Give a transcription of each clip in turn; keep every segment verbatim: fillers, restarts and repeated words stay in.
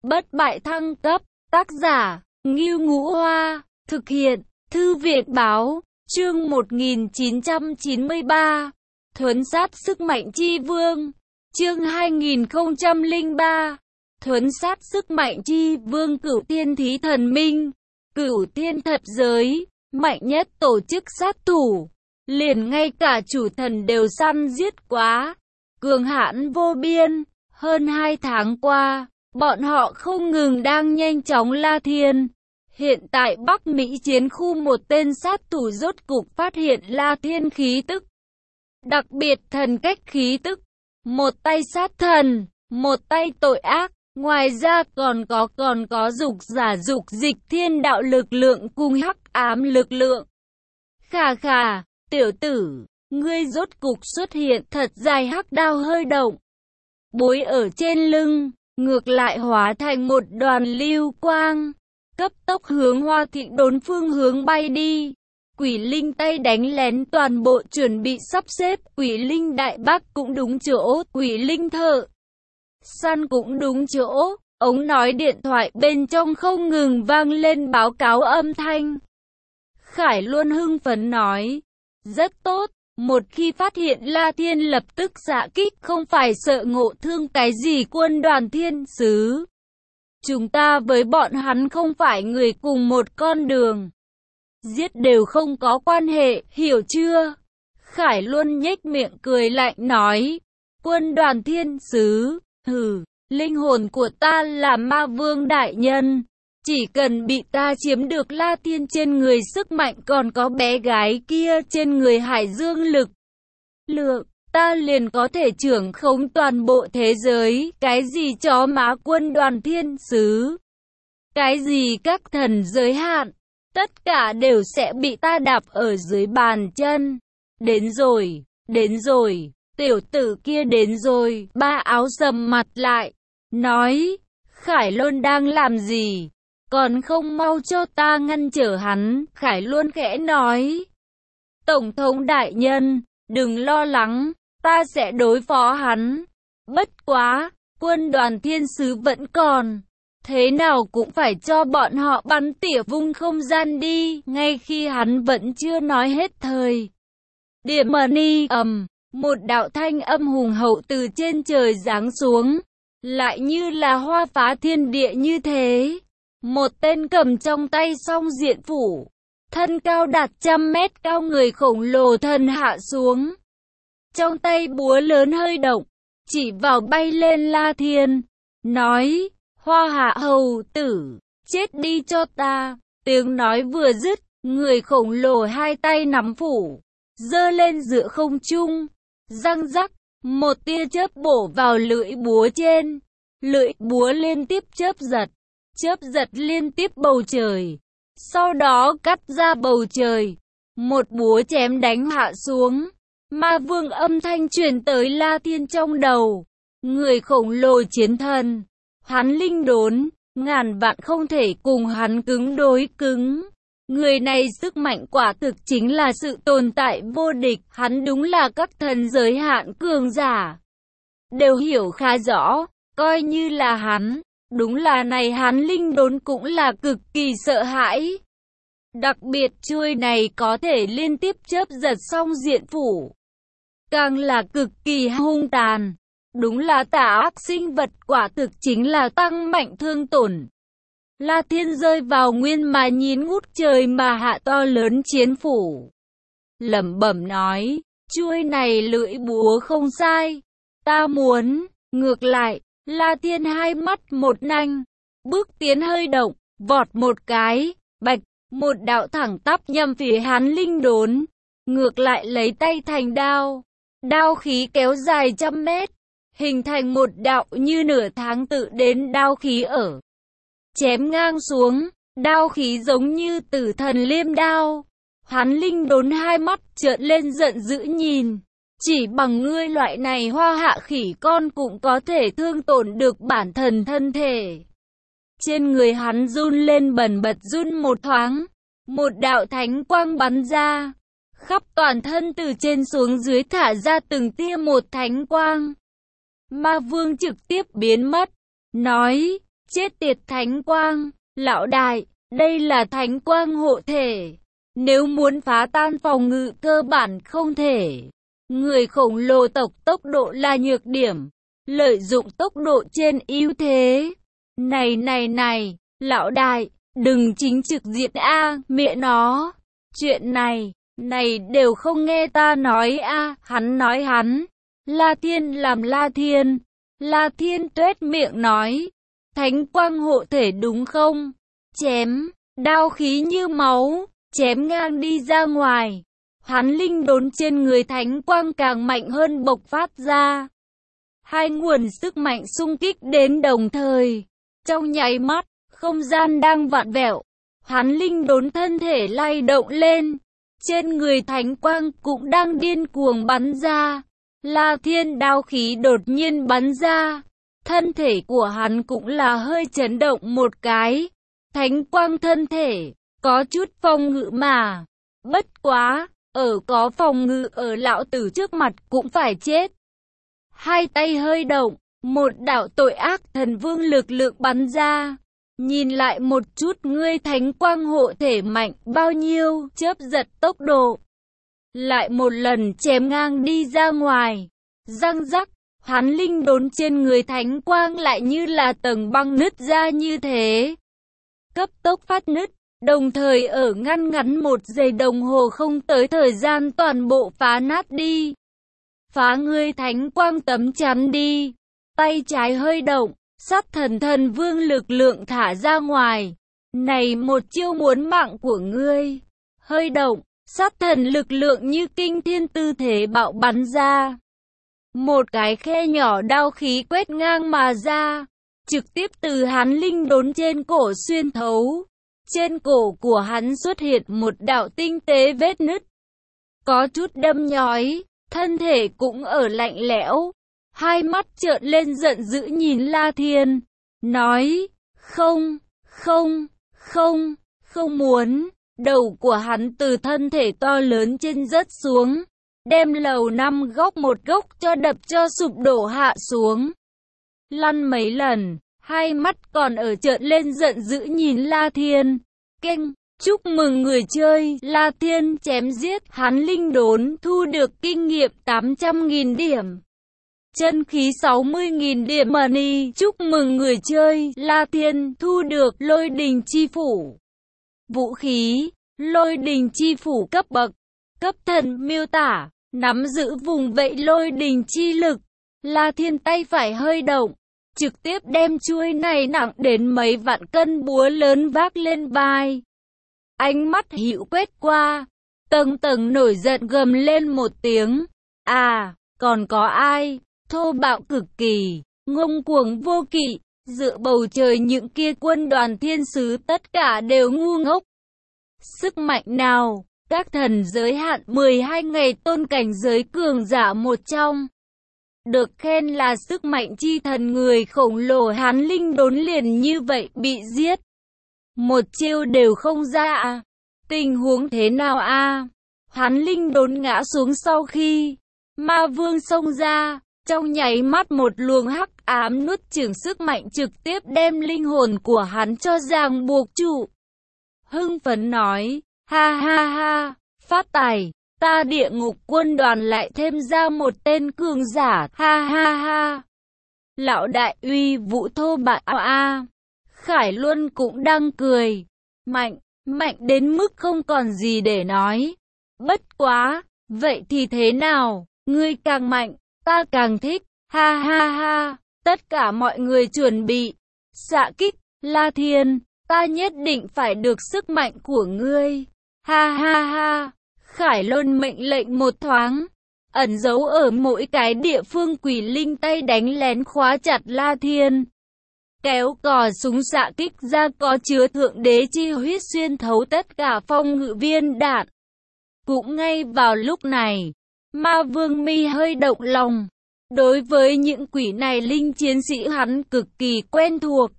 Bất bại thăng cấp, tác giả, Ngưu Ngũ Hoa, thực hiện, Thư viện báo, chương một nghìn chín trăm chín mươi ba, thuấn sát sức mạnh chi vương, chương hai nghìn không trăm lẻ ba, thuấn sát sức mạnh chi vương. Cửu thiên thí thần minh, cửu thiên thập giới, mạnh nhất tổ chức sát thủ, liền ngay cả chủ thần đều săn giết quá, cường hãn vô biên. Hơn hai tháng qua, bọn họ không ngừng đang nhanh chóng la thiên. Hiện tại Bắc Mỹ chiến khu một tên sát thủ rốt cục phát hiện la thiên khí tức. Đặc biệt thần cách khí tức. Một tay sát thần, một tay tội ác. Ngoài ra còn có còn có dục giả dục dịch thiên đạo lực lượng cùng hắc ám lực lượng. Khà khà, tiểu tử, ngươi rốt cục xuất hiện. Thật dài hắc đao hơi động. Bối ở trên lưng, ngược lại hóa thành một đoàn lưu quang, cấp tốc hướng Hoa Thị Đốn phương hướng bay đi. Quỷ linh tay đánh lén toàn bộ chuẩn bị sắp xếp, quỷ linh đại bác cũng đúng chỗ, quỷ linh thợ săn cũng đúng chỗ. Ống nói điện thoại bên trong không ngừng vang lên báo cáo âm thanh. Khải luôn hưng phấn nói, rất tốt. Một khi phát hiện La Thiên lập tức xạ kích, không phải sợ ngộ thương cái gì quân đoàn thiên sứ. Chúng ta với bọn hắn không phải người cùng một con đường. Giết đều không có quan hệ, hiểu chưa? Khải luôn nhếch miệng cười lạnh nói, quân đoàn thiên sứ, hừ, linh hồn của ta là ma vương đại nhân. Chỉ cần bị ta chiếm được La Thiên trên người sức mạnh còn có bé gái kia trên người hải dương lực lượng, ta liền có thể trưởng khống toàn bộ thế giới. Cái gì chó má quân đoàn thiên sứ, cái gì các thần giới hạn, tất cả đều sẽ bị ta đạp ở dưới bàn chân. Đến rồi, đến rồi, tiểu tử kia đến rồi. Ba áo sầm mặt lại, nói, Khải Luân đang làm gì? Còn không mau cho ta ngăn trở hắn. Khải luôn khẽ nói, Tổng thống đại nhân, đừng lo lắng, ta sẽ đối phó hắn. Bất quá, quân đoàn thiên sứ vẫn còn, thế nào cũng phải cho bọn họ bắn tỉa vung không gian đi. Ngay khi hắn vẫn chưa nói hết thời điểm ni ầm, một đạo thanh âm hùng hậu từ trên trời giáng xuống, lại như là hoa phá thiên địa như thế. Một tên cầm trong tay song diện phủ, thân cao đạt trăm mét cao người khổng lồ thân hạ xuống. Trong tay búa lớn hơi động, chỉ vào bay lên La Thiên, nói, Hoa Hạ hầu tử, chết đi cho ta. Tiếng nói vừa dứt, người khổng lồ hai tay nắm phủ, giơ lên giữa không trung, răng rắc, một tia chớp bổ vào lưỡi búa trên. Lưỡi búa liên tiếp chớp giật, chớp giật liên tiếp bầu trời, sau đó cắt ra bầu trời, một búa chém đánh hạ xuống. Ma vương âm thanh truyền tới La Thiên trong đầu, người khổng lồ chiến thần, hắn linh đốn, ngàn vạn không thể cùng hắn cứng đối cứng. Người này sức mạnh quả thực chính là sự tồn tại vô địch, hắn đúng là các thần giới hạn cường giả đều hiểu khá rõ, coi như là hắn. Đúng là này hắn linh đốn cũng là cực kỳ sợ hãi. Đặc biệt chuôi này có thể liên tiếp chớp giật song diện phủ, càng là cực kỳ hung tàn. Đúng là tà ác sinh vật, quả thực chính là tăng mạnh thương tổn. La Thiên rơi vào nguyên mà nhìn ngút trời mà hạ to lớn chiến phủ, lẩm bẩm nói, chuôi này lưỡi búa không sai, ta muốn. Ngược lại, La Thiên hai mắt một nanh, bước tiến hơi động, vọt một cái, bạch, một đạo thẳng tắp nhằm phía hắn linh đốn. Ngược lại lấy tay thành đao, đao khí kéo dài trăm mét, hình thành một đạo như nửa tháng tự đến đao khí ở. Chém ngang xuống, đao khí giống như tử thần liêm đao. Hắn linh đốn hai mắt trợn lên giận dữ nhìn. Chỉ bằng ngươi loại này hoa hạ khỉ con cũng có thể thương tổn được bản thân thân thể. Trên người hắn run lên bần bật run một thoáng. Một đạo thánh quang bắn ra. Khắp toàn thân từ trên xuống dưới thả ra từng tia một thánh quang. Ma vương trực tiếp biến mất. Nói, Chết tiệt thánh quang, lão đại, đây là thánh quang hộ thể. Nếu muốn phá tan phòng ngự cơ bản không thể. Người khổng lồ tộc tốc độ là nhược điểm. Lợi dụng tốc độ trên ưu thế. Này này này, lão đại, đừng chính trực diện a, mẹ nó. Chuyện này, này đều không nghe ta nói a, hắn nói hắn. La Thiên làm La Thiên. La Thiên tuét miệng nói. Thánh quang hộ thể đúng không? Chém, đao khí như máu, chém ngang đi ra ngoài. Hắn linh đốn trên người thánh quang càng mạnh hơn bộc phát ra. Hai nguồn sức mạnh xung kích đến đồng thời. Trong nháy mắt, không gian đang vặn vẹo. Hắn linh đốn thân thể lay động lên. Trên người thánh quang cũng đang điên cuồng bắn ra. La Thiên đao khí đột nhiên bắn ra. Thân thể của hắn cũng là hơi chấn động một cái. Thánh quang thân thể, có chút phòng ngự mà. Bất quá, ở có phòng ngự ở lão tử trước mặt cũng phải chết. Hai tay hơi động, một đạo tội ác thần vương lực lượng bắn ra. Nhìn lại một chút ngươi thánh quang hộ thể mạnh bao nhiêu, chớp giật tốc độ. Lại một lần chém ngang đi ra ngoài. Răng rắc, hắn linh đốn trên người thánh quang lại như là tầng băng nứt ra như thế. Cấp tốc phát nứt, đồng thời ở ngăn ngắn một giây đồng hồ không tới thời gian toàn bộ phá nát đi. Phá ngươi thánh quang tấm chắn đi. Tay trái hơi động, sát thần thần vương lực lượng thả ra ngoài. Này một chiêu muốn mạng của ngươi. Hơi động, sát thần lực lượng như kinh thiên tư thế bạo bắn ra. Một cái khe nhỏ đao khí quét ngang mà ra. Trực tiếp từ hắn linh đốn trên cổ xuyên thấu. Trên cổ của hắn xuất hiện một đạo tinh tế vết nứt. Có chút đâm nhói, thân thể cũng ở lạnh lẽo. Hai mắt trợn lên giận dữ nhìn La Thiên. Nói, không, không, không, không muốn. Đầu của hắn từ thân thể to lớn trên rớt xuống. Đem lầu năm góc một góc cho đập cho sụp đổ hạ xuống. Lăn mấy lần, hai mắt còn ở trợn lên giận dữ nhìn La Thiên. Keng, chúc mừng người chơi, La Thiên chém giết, hắn linh đốn, thu được kinh nghiệm tám trăm nghìn điểm. Chân khí sáu mươi nghìn điểm money, chúc mừng người chơi, La Thiên, thu được lôi đình chi phủ. Vũ khí, lôi đình chi phủ cấp bậc, cấp thần miêu tả, nắm giữ vùng vẫy lôi đình chi lực. La Thiên tay phải hơi động, trực tiếp đem chuôi này nặng đến mấy vạn cân búa lớn vác lên vai. Ánh mắt hữu quét qua, tầng tầng nổi giận gầm lên một tiếng. À, còn có ai? Thô bạo cực kỳ, ngông cuồng vô kỵ, dựa bầu trời những kia quân đoàn thiên sứ tất cả đều ngu ngốc. Sức mạnh nào? Các thần giới hạn mười hai ngày tôn cảnh giới cường giả một trong. Được khen là sức mạnh chi thần người khổng lồ hắn linh đốn liền như vậy bị giết. Một chiêu đều không ra à? Tình huống thế nào a? À? Hắn linh đốn ngã xuống sau khi ma vương xông ra, trong nháy mắt một luồng hắc ám nuốt chửng sức mạnh trực tiếp đem linh hồn của hắn cho ràng buộc trụ. Hưng phấn nói, ha ha ha, phát tài, ta địa ngục quân đoàn lại thêm ra một tên cường giả, ha ha ha. Lão đại uy vũ thô bạo a. À. Khải Luân cũng đang cười, mạnh, mạnh đến mức không còn gì để nói. Bất quá, vậy thì thế nào, ngươi càng mạnh, ta càng thích, ha ha ha, tất cả mọi người chuẩn bị, xạ kích, La Thiên, ta nhất định phải được sức mạnh của ngươi, ha ha ha, Khải Luân mệnh lệnh một thoáng, ẩn giấu ở mỗi cái địa phương quỷ linh tay đánh lén khóa chặt La Thiên. Kéo cò súng xạ kích ra có chứa thượng đế chi huyết xuyên thấu tất cả phong ngự viên đạn. Cũng ngay vào lúc này, ma vương mi hơi động lòng. Đối với những quỷ này linh chiến sĩ hắn cực kỳ quen thuộc.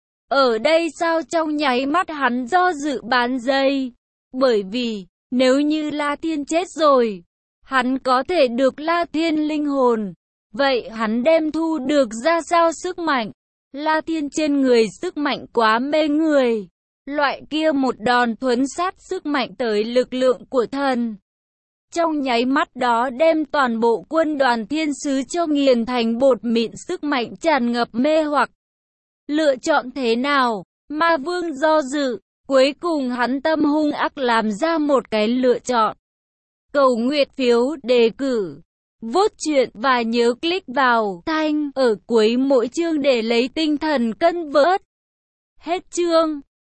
Ở đây sao trong nháy mắt hắn do dự bán dây. Bởi vì, nếu như La Thiên chết rồi, hắn có thể được La Thiên linh hồn. Vậy hắn đem thu được ra sao sức mạnh? La Thiên trên người sức mạnh quá mê người. Loại kia một đòn thuấn sát sức mạnh tới lực lượng của thần. Trong nháy mắt đó đem toàn bộ quân đoàn thiên sứ cho nghiền thành bột mịn, sức mạnh tràn ngập mê hoặc. Lựa chọn thế nào? Ma Vương do dự, cuối cùng hắn tâm hung ác làm ra một cái lựa chọn. Cầu nguyện phiếu đề cử, vote chuyện và nhớ click vào thanh ở cuối mỗi chương để lấy tinh thần cân vớt. Hết chương.